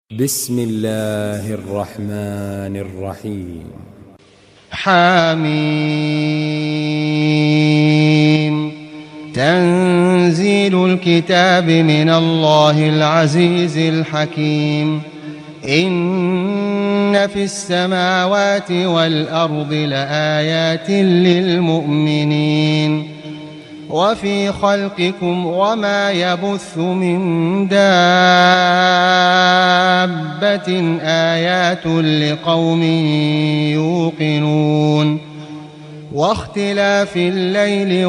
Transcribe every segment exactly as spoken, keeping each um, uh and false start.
بسم الله الرحمن الرحيم. حميم. تنزيل الكتاب من الله العزيز الحكيم. إن في السماوات والأرض لآيات للمؤمنين وفي خلقكم وما يبث من دابة آيات لقوم يوقنون واختلاف الليل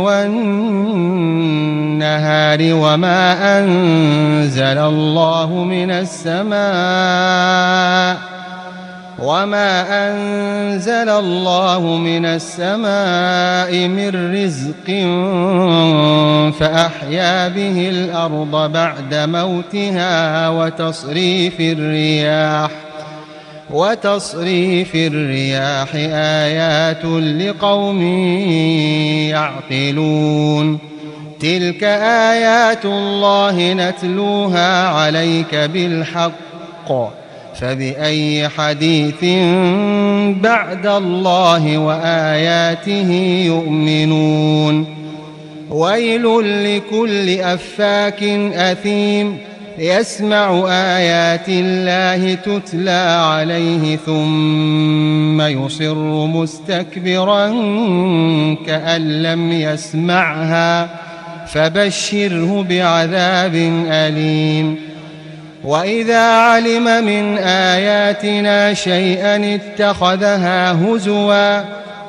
والنهار وما أنزل الله من السماء وما أنزل الله من السماء من رزق فأحيا به الأرض بعد موتها وتصريف الرياح وتصريف الرياح آيات لقوم يعقلون. تلك آيات الله نتلوها عليك بالحق فبأي حديث بعد الله وآياته يؤمنون. ويل لكل أفاك أثيم يسمع آيات الله تتلى عليه ثم يصر مستكبرا كأن لم يسمعها فبشره بعذاب أليم. وإذا علم من آياتنا شيئا اتخذها هزوا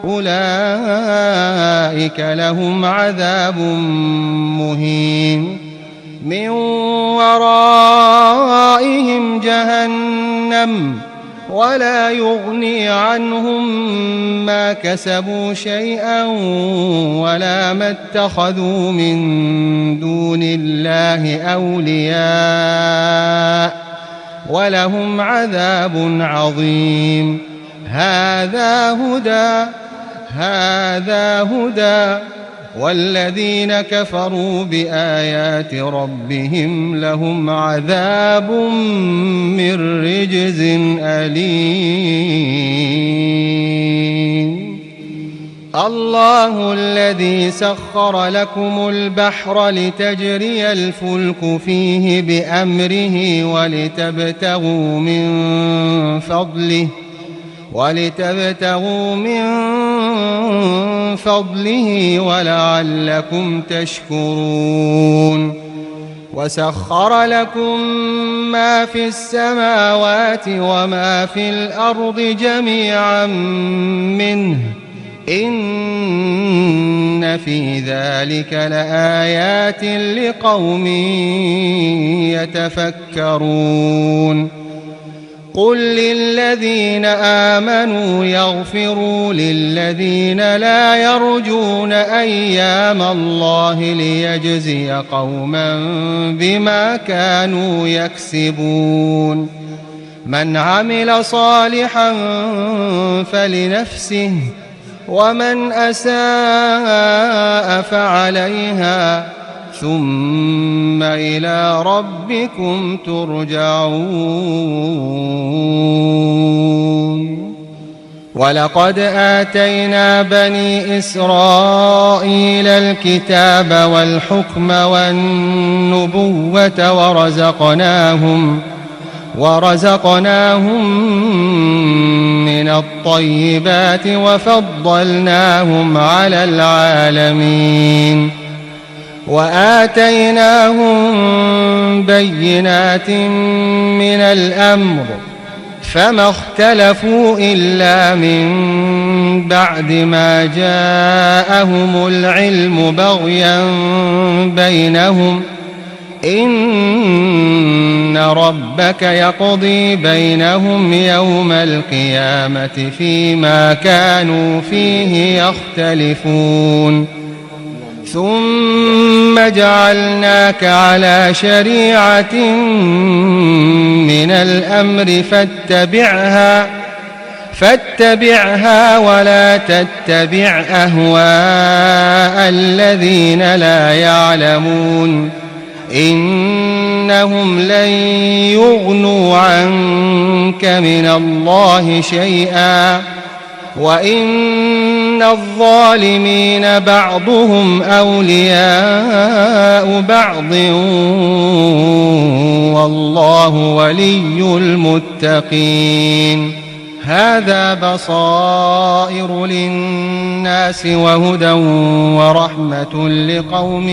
أولئك لهم عذاب مهين. من ورائهم جهنم ولا يغني عنهم ما كسبوا شيئا ولا ما اتخذوا من دون الله أولياء ولهم عذاب عظيم. هذا هدى هذا هدى والذين كفروا بآيات ربهم لهم عذاب من رجز أليم. الله الذي سخر لكم البحر لتجري الفلك فيه بأمره ولتبتغوا من فضله ولتبتغوا من فضله ولعلكم تشكرون. وسخر لكم ما في السماوات وما في الأرض جميعا منه إن في ذلك لآيات لقوم يتفكرون. قل للذين آمنوا يغفروا للذين لا يرجون أيام الله ليجزي قوما بما كانوا يكسبون. من عمل صالحا فلنفسه ومن أساء فعليها ثم إلى ربكم ترجعون. ولقد آتينا بني إسرائيل الكتاب والحكم والنبوة ورزقناهم ورزقناهم من الطيبات وفضلناهم على العالمين. وآتيناهم بينات من الأمر فما اختلفوا إلا من بعد ما جاءهم العلم بغيا بينهم. إن ربك يقضي بينهم يوم القيامة فيما كانوا فيه يختلفون. ثم جعلناك على شريعة من الأمر فاتبعها فاتبعها ولا تتبع أهواء الذين لا يعلمون إنهم لن يغنوا عنك من الله شيئا وإن الظالمين بعضهم أولياء بعض والله ولي المتقين. هذا بصائر للناس وهدى ورحمة لقوم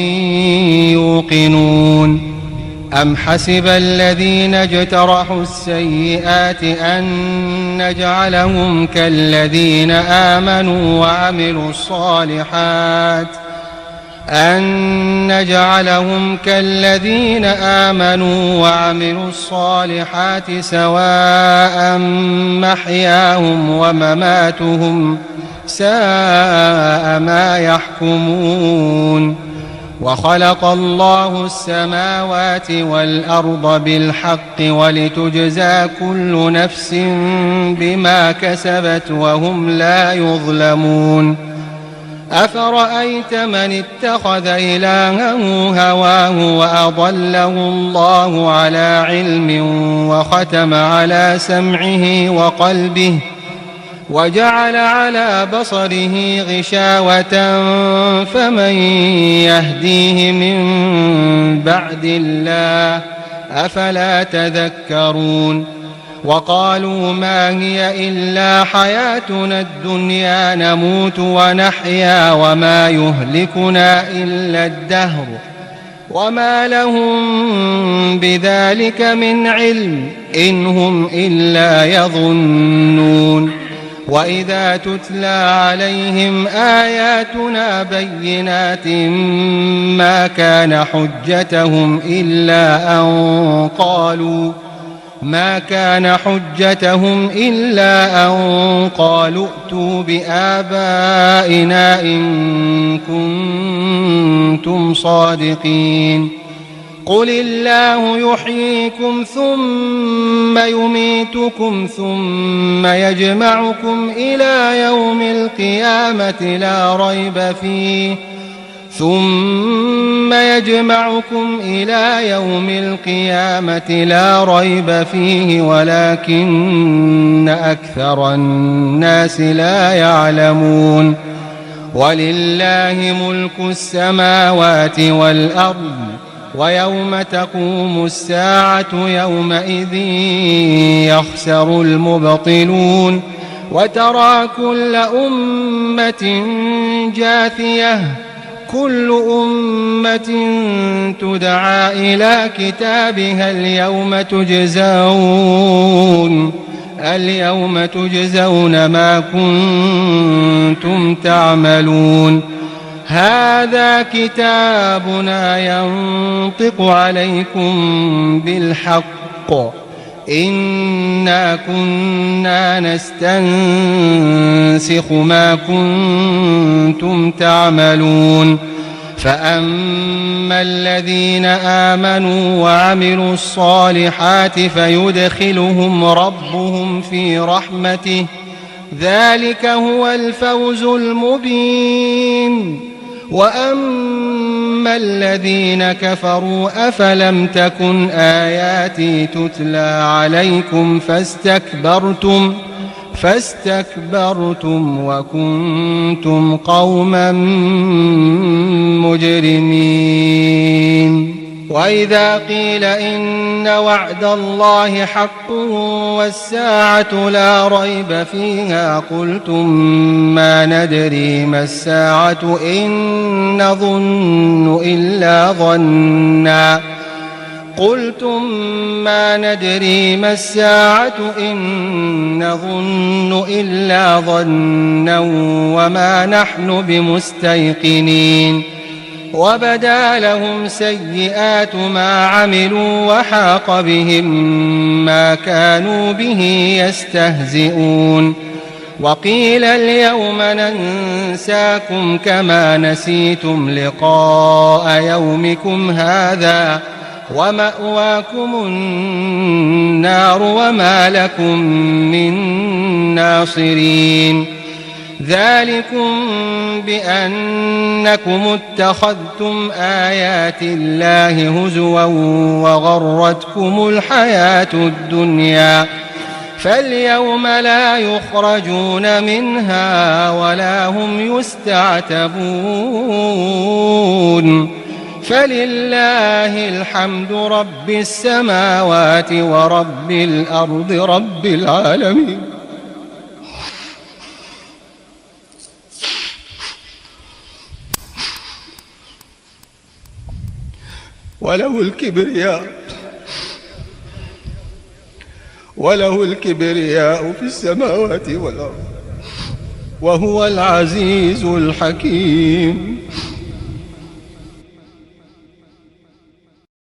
يوقنون. أم حسب الذين اجترحوا السيئات أن نجعلهم كالذين آمنوا وعملوا الصالحات أن نجعلهم كالذين آمنوا وعملوا الصالحات سواء محياهم ومماتهم ساء ما يحكمون. وخلق الله السماوات والأرض بالحق ولتجزى كل نفس بما كسبت وهم لا يظلمون. أفرأيت من اتخذ إلهه هواه وأضله الله على علم وختم على سمعه وقلبه وجعل على بصره غشاوة فمن يهديه من بعد الله أفلا تذكرون. وقالوا ما هي إلا حياتنا الدنيا نموت ونحيا وما يهلكنا إلا الدهر وما لهم بذلك من علم إن هم إلا يظنون. وإذا تتلى عليهم آياتنا بينات ما كان حجتهم إلا أن قالوا ما كان حجتهم إلا أن قالوا ائتوا بآبائنا إن كنتم صادقين. قل الله يحييكم ثم يميتكم ثم يجمعكم إلى يوم القيامة لا ريب فيه ثم يجمعكم إلى يوم القيامة لا ريب فيه ولكن أكثر الناس لا يعلمون. ولله ملك السماوات والأرض ويوم تقوم الساعة يومئذ يخسر المبطلون. وترى كل أمة جاثية كل أمة تدعى إلى كتابها اليوم تجزون اليوم تجزون ما كنتم تعملون. هذا كتابنا ينطق عليكم بالحق إنا كنا نستنسخ ما كنتم تعملون. فأما الذين آمنوا وعملوا الصالحات فيدخلهم ربهم في رحمته ذلك هو الفوز المبين. وأما الذين كفروا أفلم تكن آياتي تتلى عليكم فاستكبرتم فاستكبرتم وكنتم قوما مجرمين. وإذا قيل إن وعد الله حق والساعة لا ريب فيها قلتم ما ندري ما الساعة إن نظن إلا ظنا قلتم ما ندري ما الساعة إن نظن إلا ظنا وما نحن بمستيقنين. وبدا لهم سيئات ما عملوا وحاق بهم ما كانوا به يستهزئون. وقيل اليوم ننساكم كما نسيتم لقاء يومكم هذا ومأواكم النار وما لكم من ناصرين. ذلكم بأنكم اتخذتم آيات الله هزوا وغرتكم الحياة الدنيا فاليوم لا يخرجون منها ولا هم يستعتبون فلله الحمد رب السماوات ورب الأرض رب العالمين. وله الكبرياء وله الكبرياء في السماوات والأرض وهو العزيز الحكيم.